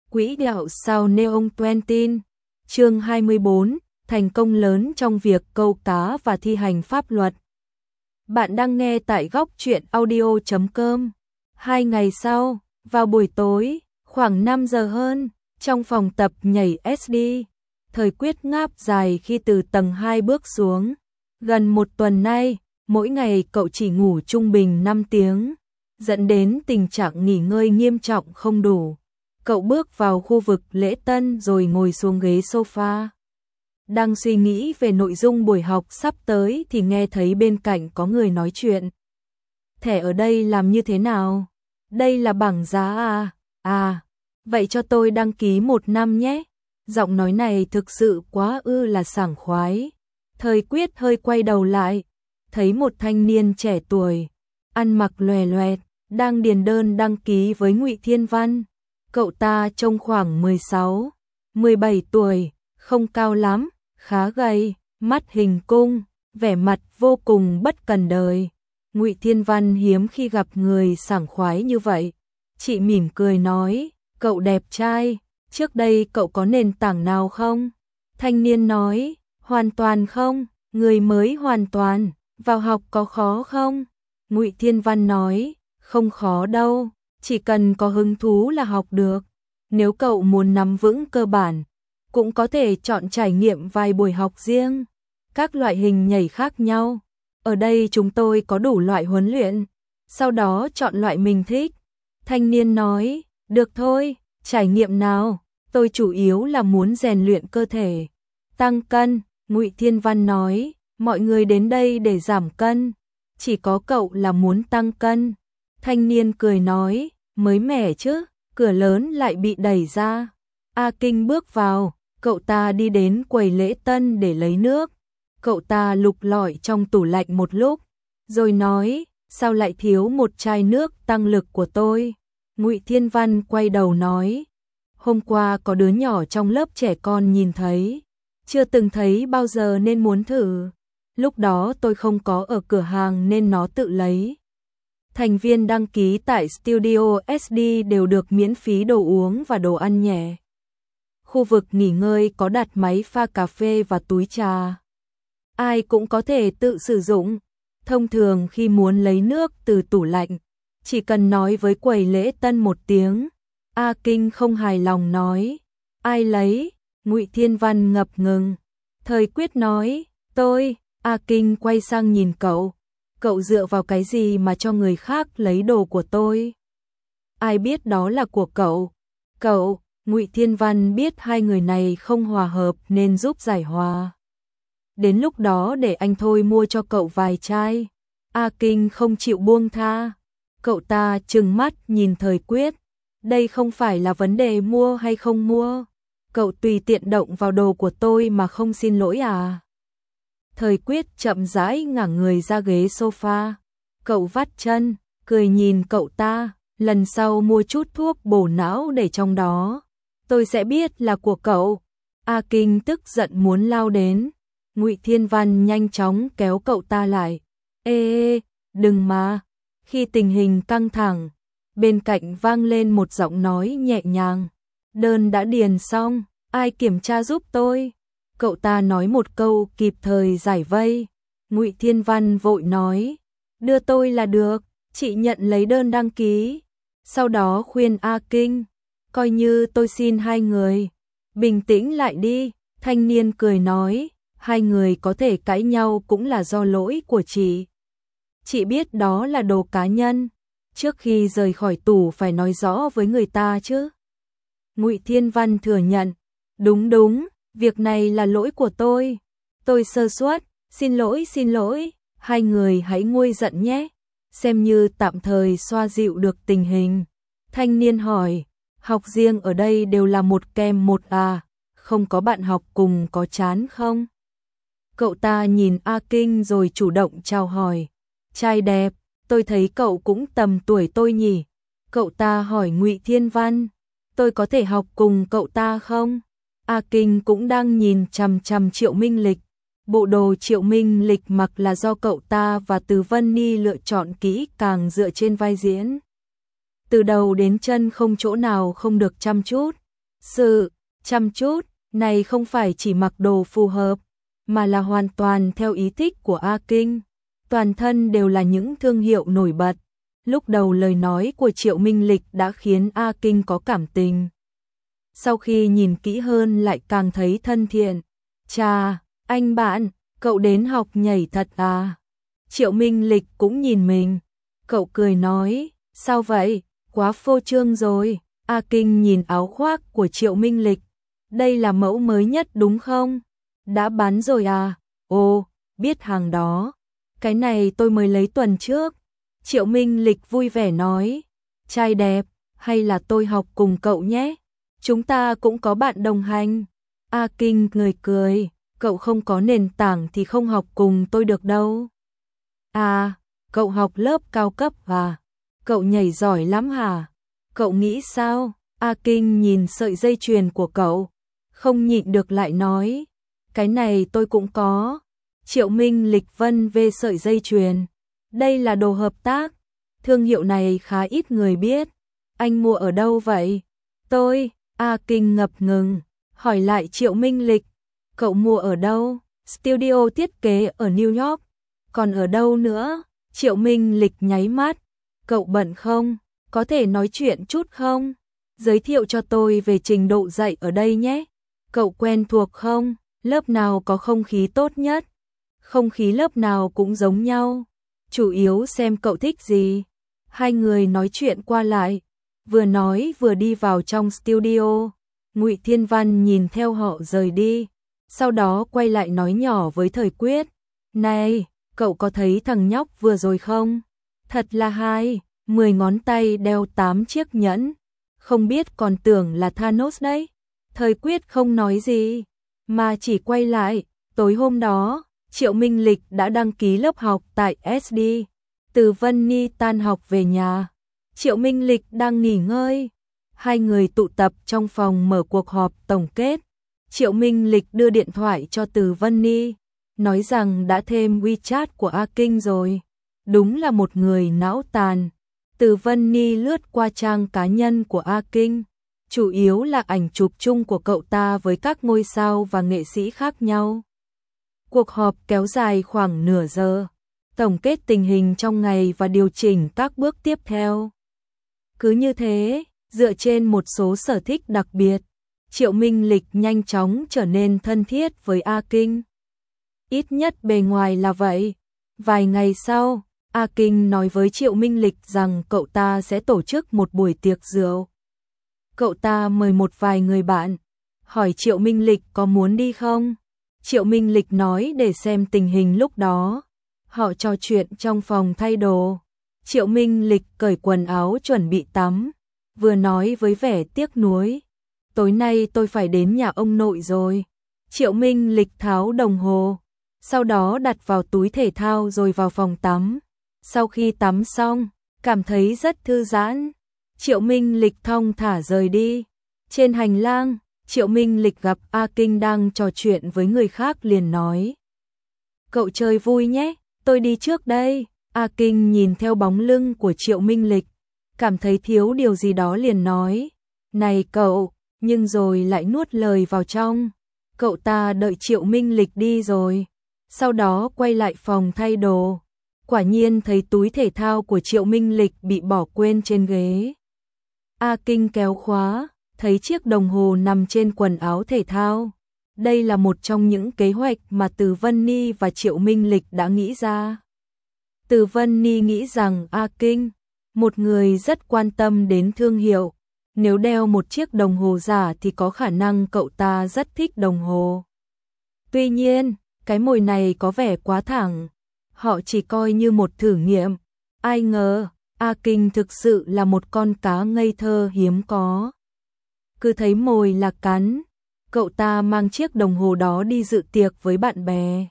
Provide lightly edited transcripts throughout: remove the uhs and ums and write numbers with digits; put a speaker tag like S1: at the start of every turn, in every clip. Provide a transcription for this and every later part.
S1: Quỹ đạo sao Neon 20, chương 24, thành công lớn trong việc câu cá và thi hành pháp luật. Bạn đang nghe tại góc truyện audio.com. 2 ngày sau, vào buổi tối, khoảng 5 giờ hơn, trong phòng tập nhảy SD, Thời Quyết ngáp dài khi từ tầng 2 bước xuống. Gần một tuần nay, mỗi ngày cậu chỉ ngủ trung bình 5 tiếng, dẫn đến tình trạng nghỉ ngơi nghiêm trọng không đủ. Cậu bước vào khu vực lễ tân rồi ngồi xuống ghế sofa. Đang suy nghĩ về nội dung buổi học sắp tới thì nghe thấy bên cạnh có người nói chuyện. Thẻ ở đây làm như thế nào? Đây là bảng giá à? À, vậy cho tôi đăng ký 1 năm nhé. Giọng nói này thực sự quá là sảng khoái. Thời Quyết hơi quay đầu lại, thấy một thanh niên trẻ tuổi, ăn mặc lòe loẹt, đang điền đơn đăng ký với Ngụy Thiên Văn. Cậu ta trông khoảng 16, 17 tuổi, không cao lắm, khá gầy, mắt hình cung, vẻ mặt vô cùng bất cần đời. Ngụy Thiên Văn hiếm khi gặp người sảng khoái như vậy. Chị mỉm cười nói, cậu đẹp trai, trước đây cậu có nền tảng nào không? Thanh niên nói, hoàn toàn không, người mới hoàn toàn, vào học có khó không? Ngụy Thiên Văn nói, không khó đâu, chỉ cần có hứng thú là học được. Nếu cậu muốn nắm vững cơ bản, cũng có thể chọn trải nghiệm vài buổi học riêng, các loại hình nhảy khác nhau. Ở đây chúng tôi có đủ loại huấn luyện, sau đó chọn loại mình thích. Thanh niên nói, được thôi, trải nghiệm nào, tôi chủ yếu là muốn rèn luyện cơ thể, tăng cân. Ngụy Thiên Văn nói, mọi người đến đây để giảm cân, chỉ có cậu là muốn tăng cân. Thanh niên cười nói, mới mẻ chứ. Cửa lớn lại bị đẩy ra. A Kinh bước vào, cậu ta đi đến quầy lễ tân để lấy nước. Cậu ta lục lọi trong tủ lạnh một lúc, rồi nói, sao lại thiếu một chai nước tăng lực của tôi? Ngụy Thiên Văn quay đầu nói, hôm qua có đứa nhỏ trong lớp trẻ con nhìn thấy, chưa từng thấy bao giờ nên muốn thử. Lúc đó tôi không có ở cửa hàng nên nó tự lấy. Thành viên đăng ký tại Studio SD đều được miễn phí đồ uống và đồ ăn nhẹ. Khu vực nghỉ ngơi có đặt máy pha cà phê và túi trà. Ai cũng có thể tự sử dụng. Thông thường khi muốn lấy nước từ tủ lạnh, chỉ cần nói với quầy lễ tân một tiếng. A Kinh không hài lòng nói, ai lấy? Ngụy Thiên Văn ngập ngừng. Thời Quyết nói, tôi. A Kinh quay sang nhìn cậu. Cậu dựa vào cái gì mà cho người khác lấy đồ của tôi? Ai biết đó là của cậu? Cậu. Ngụy Thiên Văn biết hai người này không hòa hợp nên giúp giải hòa. Đến lúc đó để anh thôi mua cho cậu vài chai. A Kinh không chịu buông tha. Cậu ta trừng mắt nhìn Thời Quyết. Đây không phải là vấn đề mua hay không mua. Cậu tùy tiện động vào đồ của tôi mà không xin lỗi à? Thời Quyết chậm rãi ngả người ra ghế sofa. Cậu vắt chân, cười nhìn cậu ta, lần sau mua chút thuốc bổ não để trong đó. Tôi sẽ biết là của cậu. A Kinh tức giận muốn lao đến. Ngụy Thiên Văn nhanh chóng kéo cậu ta lại. Ê, đừng mà. Khi tình hình căng thẳng, bên cạnh vang lên một giọng nói nhẹ nhàng. Đơn đã điền xong, ai kiểm tra giúp tôi? Cậu ta nói một câu kịp thời giải vây. Ngụy Thiên Văn vội nói, đưa tôi là được, chị nhận lấy đơn đăng ký. Sau đó khuyên A Kinh, coi như tôi xin hai người. Bình tĩnh lại đi, thanh niên cười nói, hai người có thể cãi nhau cũng là do lỗi của chị. Chị biết đó là đồ cá nhân, trước khi rời khỏi tủ phải nói rõ với người ta chứ. Ngụy Thiên Văn thừa nhận, đúng. Việc này là lỗi của tôi sơ suất, xin lỗi, hai người hãy nguôi giận nhé, xem như tạm thời xoa dịu được tình hình. Thanh niên hỏi, học riêng ở đây đều là một kèm một à, không có bạn học cùng có chán không? Cậu ta nhìn A Kinh rồi chủ động chào hỏi, trai đẹp, tôi thấy cậu cũng tầm tuổi tôi nhỉ? Cậu ta hỏi Ngụy Thiên Văn, tôi có thể học cùng cậu ta không? A Kinh cũng đang nhìn chằm chằm Triệu Minh Lịch. Bộ đồ Triệu Minh Lịch mặc là do cậu ta và Từ Vân Ni lựa chọn kỹ càng dựa trên vai diễn. Từ đầu đến chân không chỗ nào không được chăm chút. sự chăm chút này không phải chỉ mặc đồ phù hợp, mà là hoàn toàn theo ý thích của A Kinh. Toàn thân đều là những thương hiệu nổi bật. Lúc đầu lời nói của Triệu Minh Lịch đã khiến A Kinh có cảm tình. Sau khi nhìn kỹ hơn lại càng thấy thân thiện. Chà, anh bạn, cậu đến học nhảy thật à? Triệu Minh Lịch cũng nhìn mình. Cậu cười nói, sao vậy? Quá phô trương rồi. A Kinh nhìn áo khoác của Triệu Minh Lịch. Đây là mẫu mới nhất đúng không? Đã bán rồi à? Ồ, biết hàng đó. Cái này tôi mới lấy tuần trước. Triệu Minh Lịch vui vẻ nói, trai đẹp, hay là tôi học cùng cậu nhé? Chúng ta cũng có bạn đồng hành. A Kinh cười cười, cậu không có nền tảng thì không học cùng tôi được đâu. À, cậu học lớp cao cấp à? Cậu nhảy giỏi lắm hả? Cậu nghĩ sao? A Kinh nhìn sợi dây chuyền của cậu, không nhịn được lại nói, cái này tôi cũng có. Triệu Minh Lịch vân về sợi dây chuyền. Đây là đồ hợp tác, thương hiệu này khá ít người biết. Anh mua ở đâu vậy? Tôi, A Kinh ngập ngừng, hỏi lại Triệu Minh Lịch, cậu mua ở đâu? Studio thiết kế ở New York, còn ở đâu nữa? Triệu Minh Lịch nháy mắt, cậu bận không? Có thể nói chuyện chút không? Giới thiệu cho tôi về trình độ dạy ở đây nhé. Cậu quen thuộc không? Lớp nào có không khí tốt nhất? Không khí lớp nào cũng giống nhau. Chủ yếu xem cậu thích gì. Hai người nói chuyện qua lại, vừa nói vừa đi vào trong studio. Ngụy Thiên Văn nhìn theo họ rời đi, sau đó quay lại nói nhỏ với Thời Quyết, này, cậu có thấy thằng nhóc vừa rồi không? Thật là hay, 10 ngón tay đeo 8 chiếc nhẫn, không biết còn tưởng là Thanos đấy. Thời Quyết không nói gì, mà chỉ quay lại, tối hôm đó, Triệu Minh Lịch đã đăng ký lớp học tại SD. Từ Vân Ni tan học về nhà, Triệu Minh Lịch đang nghỉ ngơi. Hai người tụ tập trong phòng mở cuộc họp tổng kết. Triệu Minh Lịch đưa điện thoại cho Từ Vân Ni, nói rằng đã thêm WeChat của A Kinh rồi. Đúng là một người não tàn. Từ Vân Ni lướt qua trang cá nhân của A Kinh, chủ yếu là ảnh chụp chung của cậu ta với các ngôi sao và nghệ sĩ khác nhau. Cuộc họp kéo dài khoảng nửa giờ, tổng kết tình hình trong ngày và điều chỉnh các bước tiếp theo. Cứ như thế, dựa trên một số sở thích đặc biệt, Triệu Minh Lịch nhanh chóng trở nên thân thiết với A Kinh. Ít nhất bề ngoài là vậy. Vài ngày sau, A Kinh nói với Triệu Minh Lịch rằng cậu ta sẽ tổ chức một buổi tiệc rượu. Cậu ta mời một vài người bạn, hỏi Triệu Minh Lịch có muốn đi không? Triệu Minh Lịch nói để xem tình hình lúc đó. Họ trò chuyện trong phòng thay đồ. Triệu Minh Lịch cởi quần áo chuẩn bị tắm, vừa nói với vẻ tiếc nuối, tối nay tôi phải đến nhà ông nội rồi. Triệu Minh Lịch tháo đồng hồ, sau đó đặt vào túi thể thao rồi vào phòng tắm. Sau khi tắm xong, cảm thấy rất thư giãn, Triệu Minh Lịch thong thả rời đi. Trên hành lang, Triệu Minh Lịch gặp A Kinh đang trò chuyện với người khác liền nói, cậu chơi vui nhé, tôi đi trước đây. A Kinh nhìn theo bóng lưng của Triệu Minh Lịch, cảm thấy thiếu điều gì đó liền nói, này cậu, nhưng rồi lại nuốt lời vào trong. Cậu ta đợi Triệu Minh Lịch đi rồi, sau đó quay lại phòng thay đồ. Quả nhiên thấy túi thể thao của Triệu Minh Lịch bị bỏ quên trên ghế. A Kinh kéo khóa, thấy chiếc đồng hồ nằm trên quần áo thể thao. Đây là một trong những kế hoạch mà Từ Vân Ni và Triệu Minh Lịch đã nghĩ ra. Từ Vân Ni nghĩ rằng A Kinh, một người rất quan tâm đến thương hiệu, nếu đeo một chiếc đồng hồ giả thì có khả năng cậu ta rất thích đồng hồ. Tuy nhiên, cái mồi này có vẻ quá thẳng, họ chỉ coi như một thử nghiệm. Ai ngờ, A Kinh thực sự là một con cá ngây thơ hiếm có. Cứ thấy mồi là cắn, cậu ta mang chiếc đồng hồ đó đi dự tiệc với bạn bè.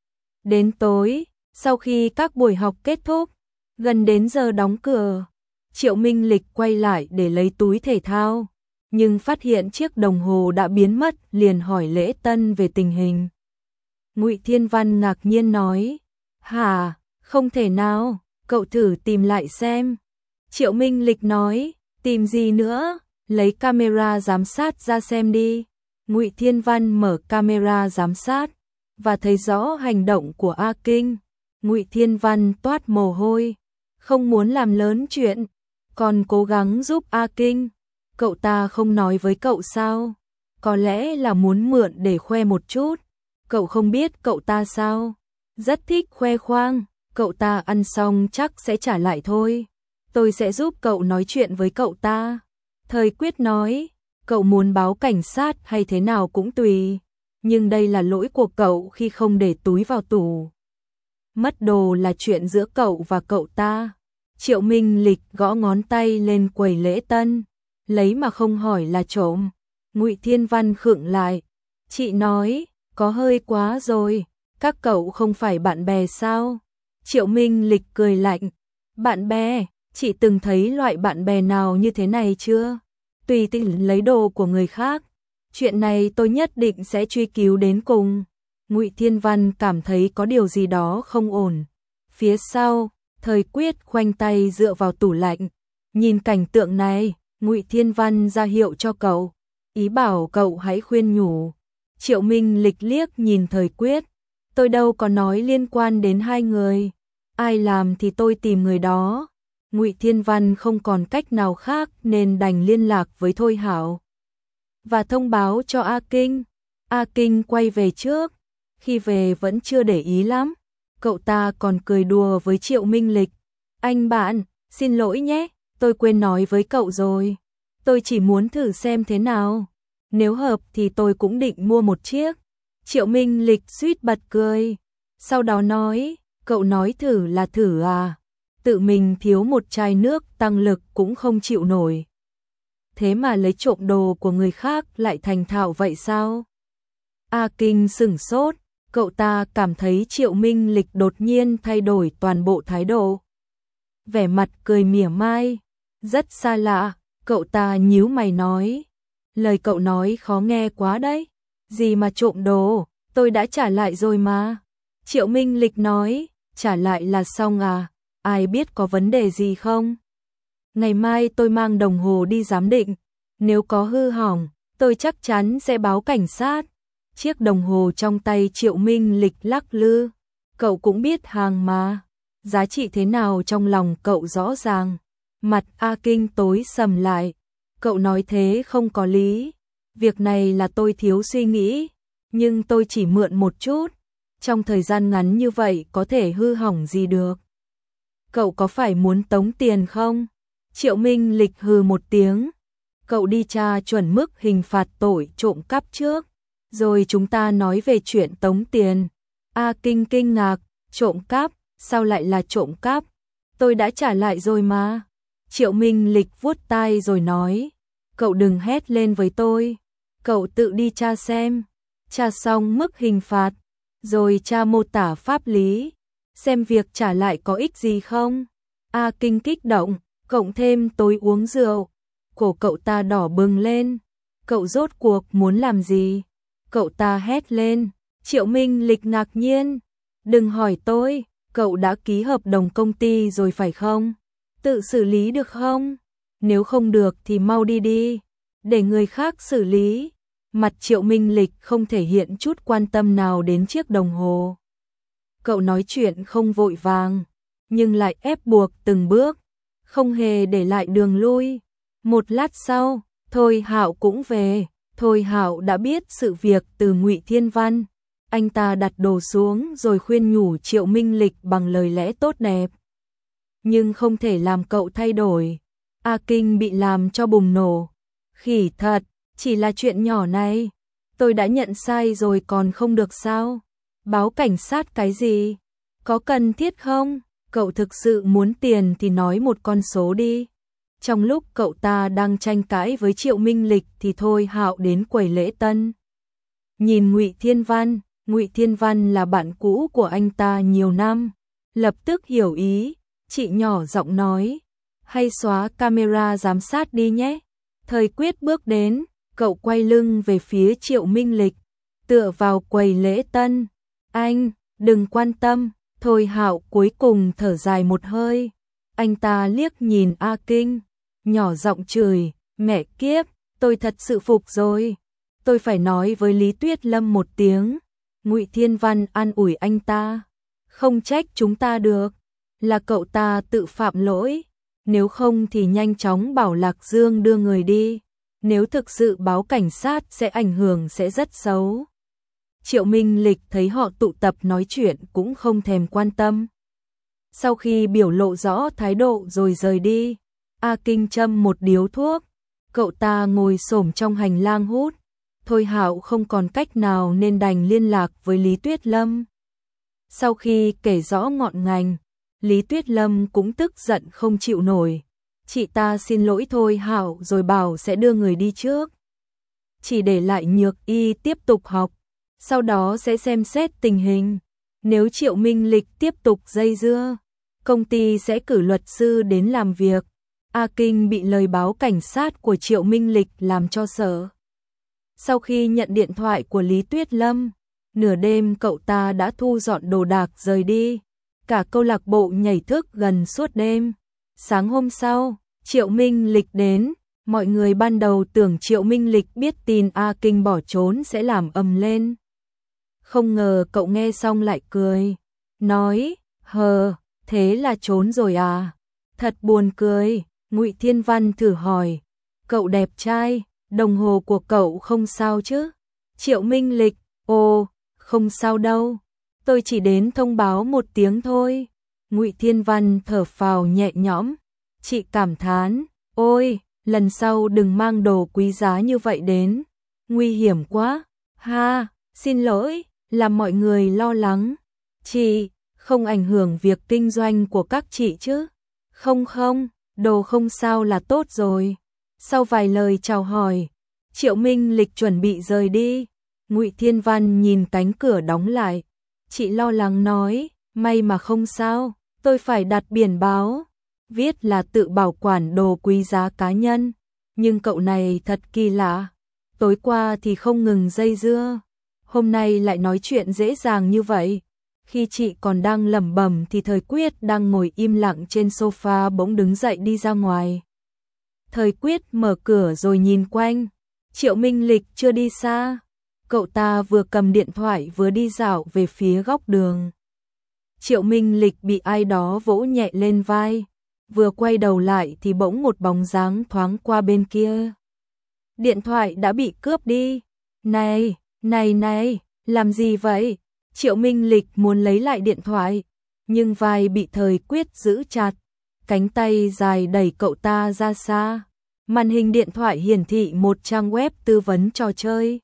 S1: Đến tối, sau khi các buổi học kết thúc, gần đến giờ đóng cửa, Triệu Minh Lịch quay lại để lấy túi thể thao, nhưng phát hiện chiếc đồng hồ đã biến mất, liền hỏi Lễ Tân về tình hình. Ngụy Thiên Văn ngạc nhiên nói, hả, không thể nào, cậu thử tìm lại xem. Triệu Minh Lịch nói, tìm gì nữa, lấy camera giám sát ra xem đi. Ngụy Thiên Văn mở camera giám sát và thấy rõ hành động của A Kinh. Ngụy Thiên Văn toát mồ hôi, không muốn làm lớn chuyện, còn cố gắng giúp A Kinh. Cậu ta không nói với cậu sao? Có lẽ là muốn mượn để khoe một chút. Cậu không biết cậu ta sao? Rất thích khoe khoang, cậu ta ăn xong chắc sẽ trả lại thôi. Tôi sẽ giúp cậu nói chuyện với cậu ta. Thời Quyết nói, cậu muốn báo cảnh sát hay thế nào cũng tùy. Nhưng đây là lỗi của cậu khi không để túi vào tủ. Mất đồ là chuyện giữa cậu và cậu ta. Triệu Minh Lịch gõ ngón tay lên quầy lễ tân. Lấy mà không hỏi là trộm. Ngụy Thiên Văn khựng lại. Chị nói, có hơi quá rồi. Các cậu không phải bạn bè sao? Triệu Minh Lịch cười lạnh. Bạn bè? Chị từng thấy loại bạn bè nào như thế này chưa? Tùy tiện lấy đồ của người khác. Chuyện này tôi nhất định sẽ truy cứu đến cùng. Ngụy Thiên Văn cảm thấy có điều gì đó không ổn. Phía sau, Thời Quyết khoanh tay dựa vào tủ lạnh. Nhìn cảnh tượng này, Ngụy Thiên Văn ra hiệu cho cậu. Ý bảo cậu hãy khuyên nhủ. Triệu Minh Lịch liếc nhìn Thời Quyết. Tôi đâu có nói liên quan đến hai người. Ai làm thì tôi tìm người đó. Ngụy Thiên Văn không còn cách nào khác nên đành liên lạc với Thôi Hạo và thông báo cho A Kinh. A Kinh quay về trước, khi về vẫn chưa để ý lắm. Cậu ta còn cười đùa với Triệu Minh Lịch. Anh bạn, xin lỗi nhé, tôi quên nói với cậu rồi. Tôi chỉ muốn thử xem thế nào. Nếu hợp thì tôi cũng định mua một chiếc. Triệu Minh Lịch suýt bật cười. Sau đó nói, cậu nói thử là thử à? Tự mình thiếu một chai nước tăng lực cũng không chịu nổi. Thế mà lấy trộm đồ của người khác lại thành thạo vậy sao? A Kinh sửng sốt, cậu ta cảm thấy Triệu Minh Lịch đột nhiên thay đổi toàn bộ thái độ. Vẻ mặt cười mỉa mai, rất xa lạ, cậu ta nhíu mày nói. Lời cậu nói khó nghe quá đấy, gì mà trộm đồ, tôi đã trả lại rồi mà. Triệu Minh Lịch nói, trả lại là xong à, ai biết có vấn đề gì không? Ngày mai tôi mang đồng hồ đi giám định, nếu có hư hỏng, tôi chắc chắn sẽ báo cảnh sát. Chiếc đồng hồ trong tay Triệu Minh Lịch lắc lư, cậu cũng biết hàng mà, giá trị thế nào trong lòng cậu rõ ràng. Mặt A Kinh tối sầm lại, cậu nói thế không có lý, việc này là tôi thiếu suy nghĩ, nhưng tôi chỉ mượn một chút, trong thời gian ngắn như vậy có thể hư hỏng gì được. Cậu có phải muốn tống tiền không? Triệu Minh Lịch hừ một tiếng, cậu đi tra chuẩn mức hình phạt tội trộm cắp trước, rồi chúng ta nói về chuyện tống tiền. A Kinh kinh ngạc, trộm cắp, sao lại là trộm cắp? Tôi đã trả lại rồi mà. Triệu Minh Lịch vuốt tai rồi nói, cậu đừng hét lên với tôi, cậu tự đi tra xem. Tra xong mức hình phạt, rồi tra mô tả pháp lý, xem việc trả lại có ích gì không. A Kinh kích động, cộng thêm tối uống rượu, cổ cậu ta đỏ bừng lên. Cậu rốt cuộc muốn làm gì? Cậu ta hét lên. Triệu Minh Lịch ngạc nhiên, đừng hỏi tôi, cậu đã ký hợp đồng công ty rồi phải không? Tự xử lý được không? Nếu không được thì mau đi đi, để người khác xử lý. Mặt Triệu Minh Lịch không thể hiện chút quan tâm nào đến chiếc đồng hồ. Cậu nói chuyện không vội vàng, nhưng lại ép buộc từng bước, không hề để lại đường lui. Một lát sau, Thôi Hạo cũng về. Thôi Hạo đã biết sự việc từ Ngụy Thiên Văn. Anh ta đặt đồ xuống rồi khuyên nhủ Triệu Minh Lịch bằng lời lẽ tốt đẹp. Nhưng không thể làm cậu thay đổi. A Kinh bị làm cho bùng nổ. Khỉ thật, chỉ là chuyện nhỏ này. Tôi đã nhận sai rồi còn không được sao? Báo cảnh sát cái gì? Có cần thiết không? Cậu thực sự muốn tiền thì nói một con số đi. Trong lúc cậu ta đang tranh cãi với Triệu Minh Lịch thì Thôi Hạo đến quầy lễ tân. Nhìn Ngụy Thiên Văn là bạn cũ của anh ta nhiều năm, lập tức hiểu ý, chị nhỏ giọng nói, hay xóa camera giám sát đi nhé. Thời Quyết bước đến, cậu quay lưng về phía Triệu Minh Lịch, tựa vào quầy lễ tân. Anh, đừng quan tâm. Thôi Hạo cuối cùng thở dài một hơi. Anh ta liếc nhìn A Kinh, nhỏ giọng chửi, Mẹ kiếp, tôi thật sự phục rồi. Tôi phải nói với Lý Tuyết Lâm một tiếng. Ngụy Thiên Văn an ủi anh ta. Không trách chúng ta được, là cậu ta tự phạm lỗi. Nếu không thì nhanh chóng bảo Lạc Dương đưa người đi. Nếu thực sự báo cảnh sát sẽ ảnh hưởng sẽ rất xấu. Triệu Minh Lịch thấy họ tụ tập nói chuyện cũng không thèm quan tâm. Sau khi biểu lộ rõ thái độ rồi rời đi, A Kinh châm một điếu thuốc. Cậu ta ngồi xổm trong hành lang hút. Thôi Hạo không còn cách nào nên đành liên lạc với Lý Tuyết Lâm. Sau khi kể rõ ngọn ngành, Lý Tuyết Lâm cũng tức giận không chịu nổi. Chị ta xin lỗi Thôi Hạo rồi bảo sẽ đưa người đi trước. Chỉ để lại Nhược Y tiếp tục học, sau đó sẽ xem xét tình hình. Nếu Triệu Minh Lịch tiếp tục dây dưa, công ty sẽ cử luật sư đến làm việc. A Kinh bị lời báo cảnh sát của Triệu Minh Lịch làm cho sợ. Sau khi nhận điện thoại của Lý Tuyết Lâm, nửa đêm cậu ta đã thu dọn đồ đạc rời đi. Cả câu lạc bộ nhảy thức gần suốt đêm. Sáng hôm sau, Triệu Minh Lịch đến. Mọi người ban đầu tưởng Triệu Minh Lịch biết tin A Kinh bỏ trốn sẽ làm ầm lên. Không ngờ cậu nghe xong lại cười. Nói, thế là trốn rồi à? Thật buồn cười. Ngụy Thiên Văn thử hỏi. Cậu đẹp trai, đồng hồ của cậu không sao chứ? Triệu Minh Lịch, không sao đâu. Tôi chỉ đến thông báo một tiếng thôi. Ngụy Thiên Văn thở phào nhẹ nhõm. Chị cảm thán, ôi, lần sau đừng mang đồ quý giá như vậy đến. Nguy hiểm quá. Ha, xin lỗi, làm mọi người lo lắng. Chị, không ảnh hưởng việc kinh doanh của các chị chứ? Không, đồ không sao là tốt rồi. Sau vài lời chào hỏi, Triệu Minh Lịch chuẩn bị rời đi. Ngụy Thiên Văn nhìn cánh cửa đóng lại. Chị lo lắng nói, may mà không sao, tôi phải đặt biển báo. Viết là tự bảo quản đồ quý giá cá nhân. Nhưng cậu này thật kỳ lạ. Tối qua thì không ngừng dây dưa. Hôm nay lại nói chuyện dễ dàng như vậy. Khi chị còn đang lẩm bẩm thì Thời Quyết đang ngồi im lặng trên sofa bỗng đứng dậy đi ra ngoài. Thời Quyết mở cửa rồi nhìn quanh. Triệu Minh Lịch chưa đi xa. Cậu ta vừa cầm điện thoại vừa đi dạo về phía góc đường. Triệu Minh Lịch bị ai đó vỗ nhẹ lên vai. Vừa quay đầu lại thì bỗng một bóng dáng thoáng qua bên kia. Điện thoại đã bị cướp đi. Này, làm gì vậy? Triệu Minh Lịch muốn lấy lại điện thoại, nhưng vai bị Thời Quyết giữ chặt. Cánh tay dài đẩy cậu ta ra xa. Màn hình điện thoại hiển thị một trang web tư vấn trò chơi.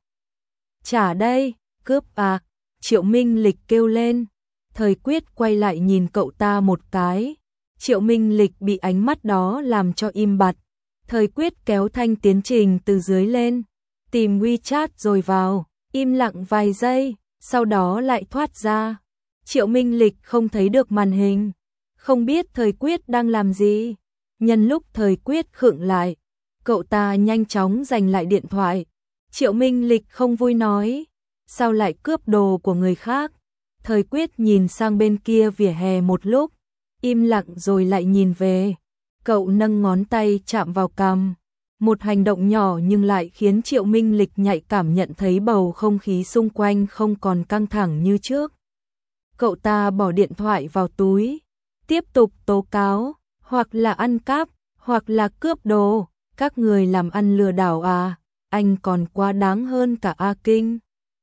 S1: Trả đây, cướp à? Triệu Minh Lịch kêu lên. Thời Quyết quay lại nhìn cậu ta một cái. Triệu Minh Lịch bị ánh mắt đó làm cho im bặt. Thời Quyết kéo thanh tiến trình từ dưới lên, tìm WeChat rồi vào, im lặng vài giây, sau đó lại thoát ra. Triệu Minh Lịch không thấy được màn hình, không biết Thời Quyết đang làm gì. Nhân lúc Thời Quyết khựng lại, cậu ta nhanh chóng giành lại điện thoại. Triệu Minh Lịch không vui nói, sao lại cướp đồ của người khác? Thời Quyết nhìn sang bên kia vỉa hè một lúc, im lặng rồi lại nhìn về. Cậu nâng ngón tay chạm vào cằm. Một hành động nhỏ nhưng lại khiến Triệu Minh Lịch nhạy cảm nhận thấy bầu không khí xung quanh không còn căng thẳng như trước. Cậu ta bỏ điện thoại vào túi, tiếp tục tố cáo, hoặc là ăn cắp, hoặc là cướp đồ. Các người làm ăn lừa đảo à? Anh còn quá đáng hơn cả A Kinh.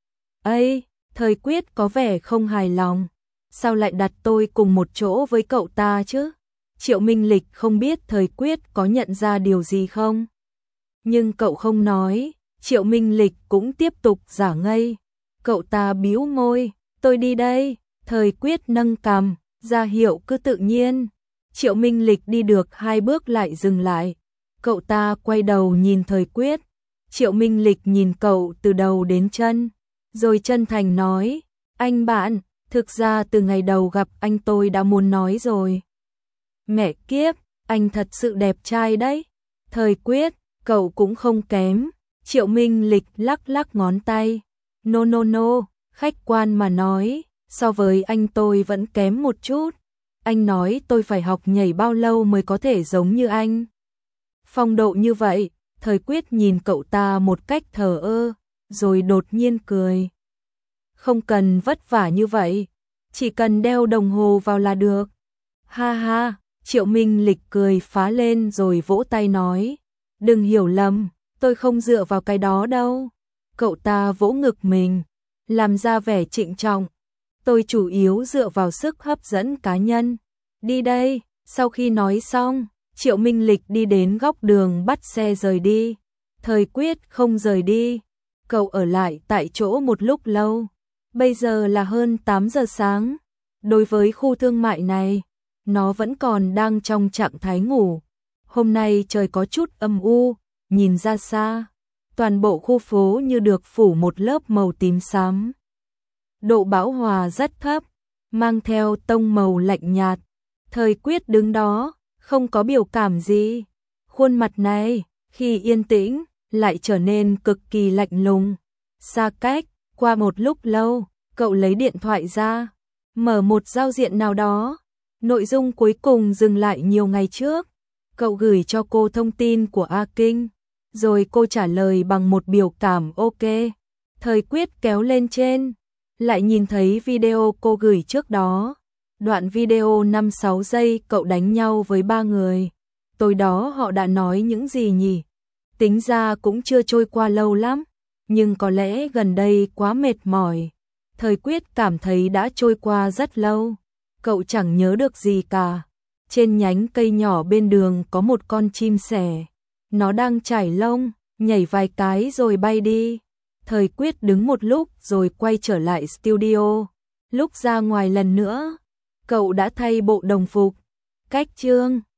S1: Ây, Thời Quyết có vẻ không hài lòng. Sao lại đặt tôi cùng một chỗ với cậu ta chứ? Triệu Minh Lịch không biết Thời Quyết có nhận ra điều gì không? Nhưng cậu không nói, Triệu Minh Lịch cũng tiếp tục giả ngây. Cậu ta bĩu môi, tôi đi đây. Thời Quyết nâng cằm, ra hiệu cứ tự nhiên. Triệu Minh Lịch đi được 2 bước lại dừng lại. Cậu ta quay đầu nhìn Thời Quyết. Triệu Minh Lịch nhìn cậu từ đầu đến chân, rồi chân thành nói, anh bạn, thực ra từ ngày đầu gặp anh tôi đã muốn nói rồi. Mẹ kiếp, anh thật sự đẹp trai đấy. Thời Quyết, cậu cũng không kém. Triệu Minh Lịch lắc lắc ngón tay. No, khách quan mà nói, so với anh tôi vẫn kém một chút. Anh nói tôi phải học nhảy bao lâu mới có thể giống như anh. Phong độ như vậy, Thời Quyết nhìn cậu ta một cách thờ ơ, rồi đột nhiên cười. Không cần vất vả như vậy, chỉ cần đeo đồng hồ vào là được. Ha ha, Triệu Minh Lịch cười phá lên rồi vỗ tay nói. Đừng hiểu lầm, tôi không dựa vào cái đó đâu. Cậu ta vỗ ngực mình, làm ra vẻ trịnh trọng. Tôi chủ yếu dựa vào sức hấp dẫn cá nhân. Đi đây, sau khi nói xong, Triệu Minh Lịch đi đến góc đường bắt xe rời đi. Thời Quyết không rời đi, cậu ở lại tại chỗ một lúc lâu. Bây giờ là hơn 8 giờ sáng. Đối với khu thương mại này, nó vẫn còn đang trong trạng thái ngủ. Hôm nay trời có chút âm u, nhìn ra xa, toàn bộ khu phố như được phủ một lớp màu tím xám. Độ bão hòa rất thấp, mang theo tông màu lạnh nhạt. Thời Quyết đứng đó, không có biểu cảm gì. Khuôn mặt này, khi yên tĩnh, lại trở nên cực kỳ lạnh lùng. Xa cách, qua một lúc lâu, cậu lấy điện thoại ra, mở một giao diện nào đó. Nội dung cuối cùng dừng lại nhiều ngày trước. Cậu gửi cho cô thông tin của A Kinh, rồi cô trả lời bằng một biểu cảm ok. Thời Quyết kéo lên trên, lại nhìn thấy video cô gửi trước đó. Đoạn video 5-6 giây cậu đánh nhau với 3 người. Tối đó họ đã nói những gì nhỉ? Tính ra cũng chưa trôi qua lâu lắm, nhưng có lẽ gần đây quá mệt mỏi. Thời Quyết cảm thấy đã trôi qua rất lâu. Cậu chẳng nhớ được gì cả. Trên nhánh cây nhỏ bên đường có một con chim sẻ. Nó đang chải lông, nhảy vài cái rồi bay đi. Thời Quyết đứng một lúc rồi quay trở lại studio. Lúc ra ngoài lần nữa, cậu đã thay bộ đồng phục. Cách chương